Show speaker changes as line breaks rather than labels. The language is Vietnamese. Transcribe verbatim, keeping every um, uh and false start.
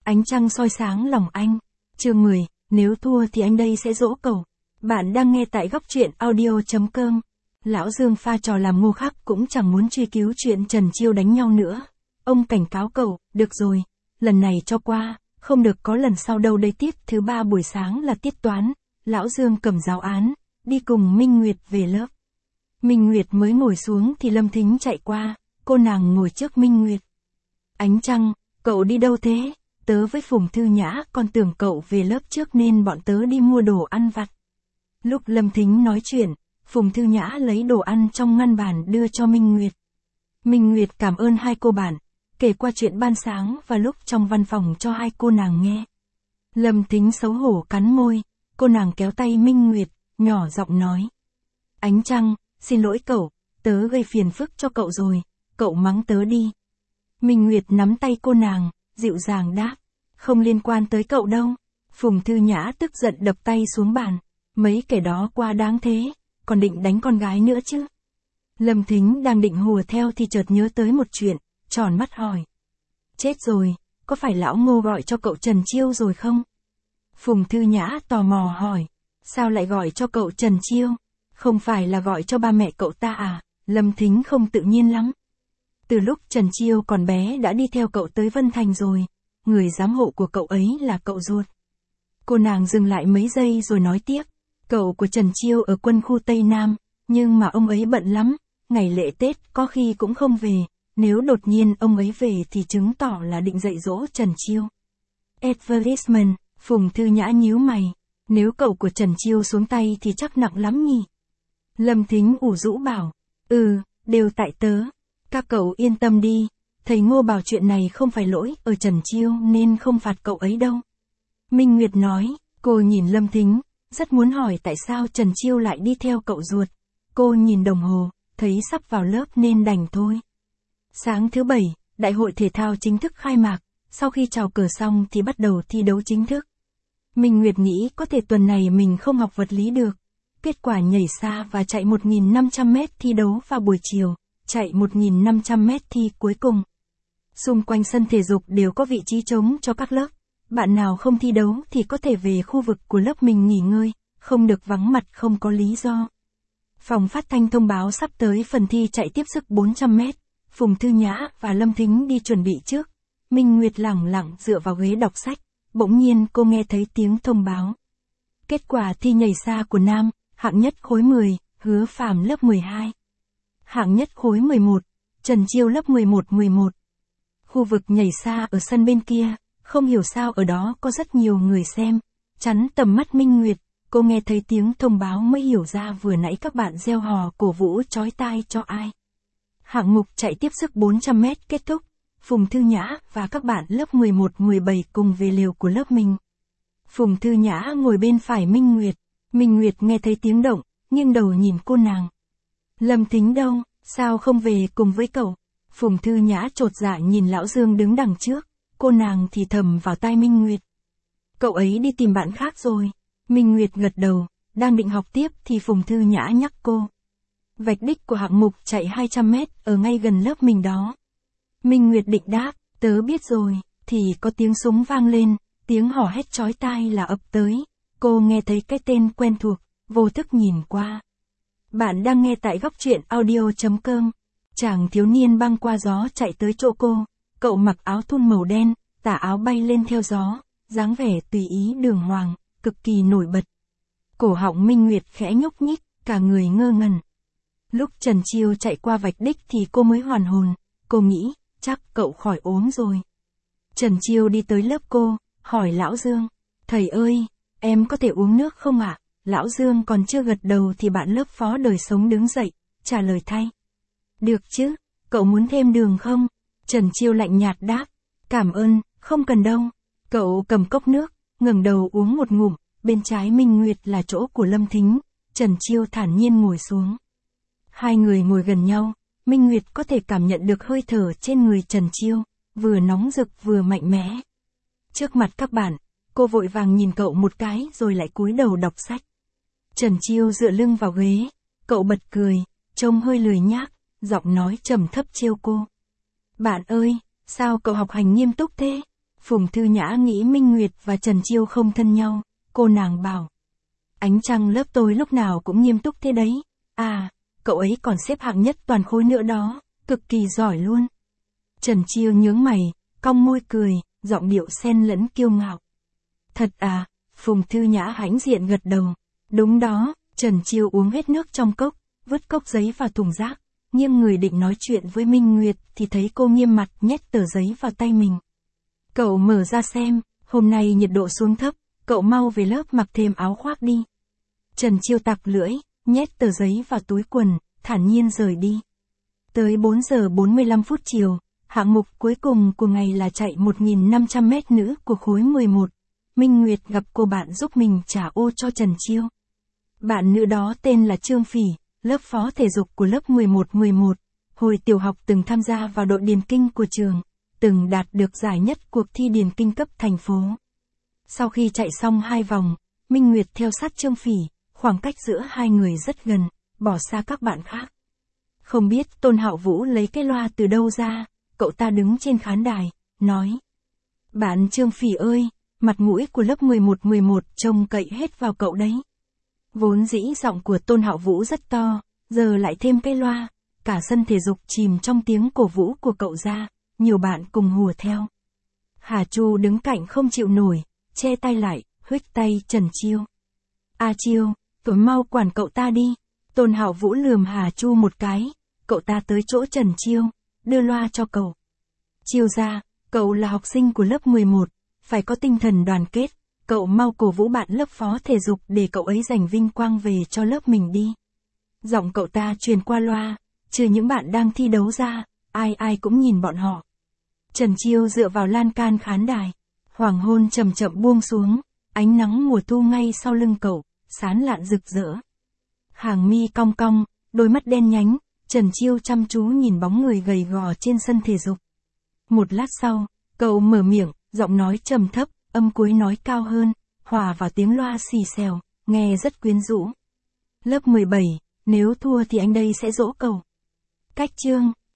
Ánh trăng soi sáng lòng anh. Chương mười, nếu thua thì anh đây sẽ dỗ cậu. Bạn đang nghe tại góc truyện audio.com. Lão Dương pha trò làm ngu khắc cũng chẳng muốn truy cứu chuyện Trần Chiêu đánh nhau nữa. Ông cảnh cáo cậu, được rồi, lần này cho qua, không được có lần sau đâu. Đây tiết thứ ba buổi sáng là tiết toán. Lão Dương cầm giáo án, đi cùng Minh Nguyệt về lớp. Minh Nguyệt mới ngồi xuống thì Lâm Thính chạy qua, cô nàng ngồi trước Minh Nguyệt. Ánh trăng, cậu đi đâu thế? Tớ với Phùng Thư Nhã còn tưởng cậu về lớp trước nên bọn tớ đi mua đồ ăn vặt. Lúc Lâm Thính nói chuyện, Phùng Thư Nhã lấy đồ ăn trong ngăn bàn đưa cho Minh Nguyệt. Minh Nguyệt cảm ơn hai cô bạn, kể qua chuyện ban sáng và lúc trong văn phòng cho hai cô nàng nghe. Lâm Thính xấu hổ cắn môi, cô nàng kéo tay Minh Nguyệt, nhỏ giọng nói. Ánh trăng, xin lỗi cậu, tớ gây phiền phức cho cậu rồi, cậu mắng tớ đi. Minh Nguyệt nắm tay cô nàng, dịu dàng đáp, không liên quan tới cậu đâu. Phùng Thư Nhã tức giận đập tay xuống bàn, mấy kẻ đó quá đáng thế, còn định đánh con gái nữa chứ. Lâm Thính đang định hùa theo thì chợt nhớ tới một chuyện, tròn mắt hỏi. Chết rồi, có phải lão Ngô gọi cho cậu Trần Chiêu rồi không? Phùng Thư Nhã tò mò hỏi, sao lại gọi cho cậu Trần Chiêu? Không phải là gọi cho ba mẹ cậu ta à? Lâm Thính không tự nhiên lắm. Từ lúc Trần Chiêu còn bé đã đi theo cậu tới Vân Thành rồi, người giám hộ của cậu ấy là cậu ruột. Cô nàng dừng lại mấy giây rồi nói tiếp, cậu của Trần Chiêu ở quân khu Tây Nam, nhưng mà ông ấy bận lắm, ngày lễ Tết có khi cũng không về, nếu đột nhiên ông ấy về thì chứng tỏ là định dạy dỗ Trần Chiêu. Advertisement, Phùng Thư Nhã nhíu mày, nếu cậu của Trần Chiêu xuống tay thì chắc nặng lắm nhỉ. Lâm Thính ủ rũ bảo, ừ, đều tại tớ. Các cậu yên tâm đi, thầy Ngô bảo chuyện này không phải lỗi ở Trần Chiêu nên không phạt cậu ấy đâu. Minh Nguyệt nói, cô nhìn Lâm Thính, rất muốn hỏi tại sao Trần Chiêu lại đi theo cậu ruột. Cô nhìn đồng hồ, thấy sắp vào lớp nên đành thôi. Sáng thứ bảy, đại hội thể thao chính thức khai mạc, sau khi chào cờ xong thì bắt đầu thi đấu chính thức. Minh Nguyệt nghĩ có thể tuần này mình không học vật lý được. Kết quả nhảy xa và chạy một nghìn năm trăm mét thi đấu vào buổi chiều, chạy một nghìn năm trăm mét thi cuối cùng. Xung quanh sân thể dục đều có vị trí trống cho các lớp. Bạn nào không thi đấu thì có thể về khu vực của lớp mình nghỉ ngơi, không được vắng mặt không có lý do. Phòng phát thanh thông báo sắp tới phần thi chạy tiếp sức bốn trăm mét. Phùng Thư Nhã và Lâm Thính đi chuẩn bị trước. Minh Nguyệt lẳng lặng dựa vào ghế đọc sách. Bỗng nhiên cô nghe thấy tiếng thông báo. Kết quả thi nhảy xa của nam, hạng nhất khối mười, Hứa Phàm lớp mười hai. Hạng nhất khối mười một, Trần Chiêu lớp mười một mười một. Khu vực nhảy xa ở sân bên kia, không hiểu sao ở đó có rất nhiều người xem, chắn tầm mắt Minh Nguyệt, cô nghe thấy tiếng thông báo mới hiểu ra vừa nãy các bạn reo hò cổ vũ chói tai cho ai. Hạng mục chạy tiếp sức bốn trăm mét kết thúc, Phùng Thư Nhã và các bạn lớp mười một mười bảy cùng về lều của lớp mình. Phùng Thư Nhã ngồi bên phải Minh Nguyệt, Minh Nguyệt nghe thấy tiếng động, nghiêng đầu nhìn cô nàng. Lâm Thính đâu, sao không về cùng với cậu? Phùng Thư Nhã chột dạ nhìn lão Dương đứng đằng trước, cô nàng thì thầm vào tai Minh Nguyệt. Cậu ấy đi tìm bạn khác rồi. Minh Nguyệt gật đầu, đang định học tiếp thì Phùng Thư Nhã nhắc cô. Vạch đích của hạng mục chạy hai trăm mét ở ngay gần lớp mình đó. Minh Nguyệt định đáp, tớ biết rồi, thì có tiếng súng vang lên, tiếng hò hét chói tai là ập tới. Cô nghe thấy cái tên quen thuộc, vô thức nhìn qua. Bạn đang nghe tại góc truyện audio.com. Chàng thiếu niên băng qua gió chạy tới chỗ cô, cậu mặc áo thun màu đen, tà áo bay lên theo gió, dáng vẻ tùy ý đường hoàng, cực kỳ nổi bật. Cổ họng Minh Nguyệt khẽ nhúc nhích, cả người ngơ ngẩn. Lúc Trần Chiêu chạy qua vạch đích thì cô mới hoàn hồn, cô nghĩ, chắc cậu khỏi ốm rồi. Trần Chiêu đi tới lớp cô, hỏi lão Dương, thầy ơi, em có thể uống nước không ạ? Lão Dương còn chưa gật đầu thì bạn lớp Phó Đời Sống đứng dậy, trả lời thay. Được chứ, cậu muốn thêm đường không? Trần Chiêu lạnh nhạt đáp, cảm ơn, không cần đâu. Cậu cầm cốc nước, ngẩng đầu uống một ngụm, bên trái Minh Nguyệt là chỗ của Lâm Thính, Trần Chiêu thản nhiên ngồi xuống. Hai người ngồi gần nhau, Minh Nguyệt có thể cảm nhận được hơi thở trên người Trần Chiêu, vừa nóng rực vừa mạnh mẽ. Trước mặt các bạn, cô vội vàng nhìn cậu một cái rồi lại cúi đầu đọc sách. Trần Chiêu dựa lưng vào ghế, cậu bật cười, trông hơi lười nhác, giọng nói trầm thấp trêu cô. Bạn ơi, sao cậu học hành nghiêm túc thế? Phùng Thư Nhã nghĩ Minh Nguyệt và Trần Chiêu không thân nhau, cô nàng bảo. Ánh trăng lớp tôi lúc nào cũng nghiêm túc thế đấy. À, cậu ấy còn xếp hạng nhất toàn khối nữa đó, cực kỳ giỏi luôn. Trần Chiêu nhướng mày, cong môi cười, giọng điệu xen lẫn kiêu ngạo. Thật à, Phùng Thư Nhã hãnh diện gật đầu. Đúng đó, Trần Chiêu uống hết nước trong cốc, vứt cốc giấy vào thùng rác, nghiêng người định nói chuyện với Minh Nguyệt thì thấy cô nghiêm mặt nhét tờ giấy vào tay mình. Cậu mở ra xem, hôm nay nhiệt độ xuống thấp, cậu mau về lớp mặc thêm áo khoác đi. Trần Chiêu tặc lưỡi, nhét tờ giấy vào túi quần, thản nhiên rời đi. Tới bốn giờ bốn mươi lăm phút chiều, hạng mục cuối cùng của ngày là chạy một nghìn năm trăm mét nữ của khối mười một. Minh Nguyệt gặp cô bạn giúp mình trả ô cho Trần Chiêu. Bạn nữ đó tên là Trương Phỉ, lớp phó thể dục của lớp mười một mười một, hồi tiểu học từng tham gia vào đội điền kinh của trường, từng đạt được giải nhất cuộc thi điền kinh cấp thành phố. Sau khi chạy xong hai vòng, Minh Nguyệt theo sát Trương Phỉ, khoảng cách giữa hai người rất gần, bỏ xa các bạn khác. Không biết Tôn Hạo Vũ lấy cái loa từ đâu ra, cậu ta đứng trên khán đài, nói. Bạn Trương Phỉ ơi, mặt mũi của lớp mười một mười một trông cậy hết vào cậu đấy. Vốn dĩ giọng của Tôn Hạo Vũ rất to, giờ lại thêm cái loa, cả sân thể dục chìm trong tiếng cổ vũ của cậu ra, nhiều bạn cùng hùa theo. Hà Chu đứng cạnh không chịu nổi, che tay lại, huých tay Trần Chiêu. A Chiêu, tối mau quản cậu ta đi. Tôn Hạo Vũ lườm Hà Chu một cái, cậu ta tới chỗ Trần Chiêu, đưa loa cho cậu. Chiêu ra, cậu là học sinh của lớp mười một, phải có tinh thần đoàn kết, cậu mau cổ vũ bạn lớp phó thể dục để cậu ấy giành vinh quang về cho lớp mình đi. Giọng cậu ta truyền qua loa, trừ những bạn đang thi đấu ra, ai ai cũng nhìn bọn họ. Trần Chiêu dựa vào lan can khán đài, hoàng hôn chậm chậm buông xuống, ánh nắng mùa thu ngay sau lưng cậu, sáng lạn rực rỡ. Hàng mi cong cong, đôi mắt đen nhánh, Trần Chiêu chăm chú nhìn bóng người gầy gò trên sân thể dục. Một lát sau, cậu mở miệng, giọng nói trầm thấp, âm cuối nói cao hơn, hòa vào tiếng loa xì xèo, nghe rất quyến rũ. Lớp mười bảy, nếu thua thì anh đây sẽ dỗ cậu. Cách chương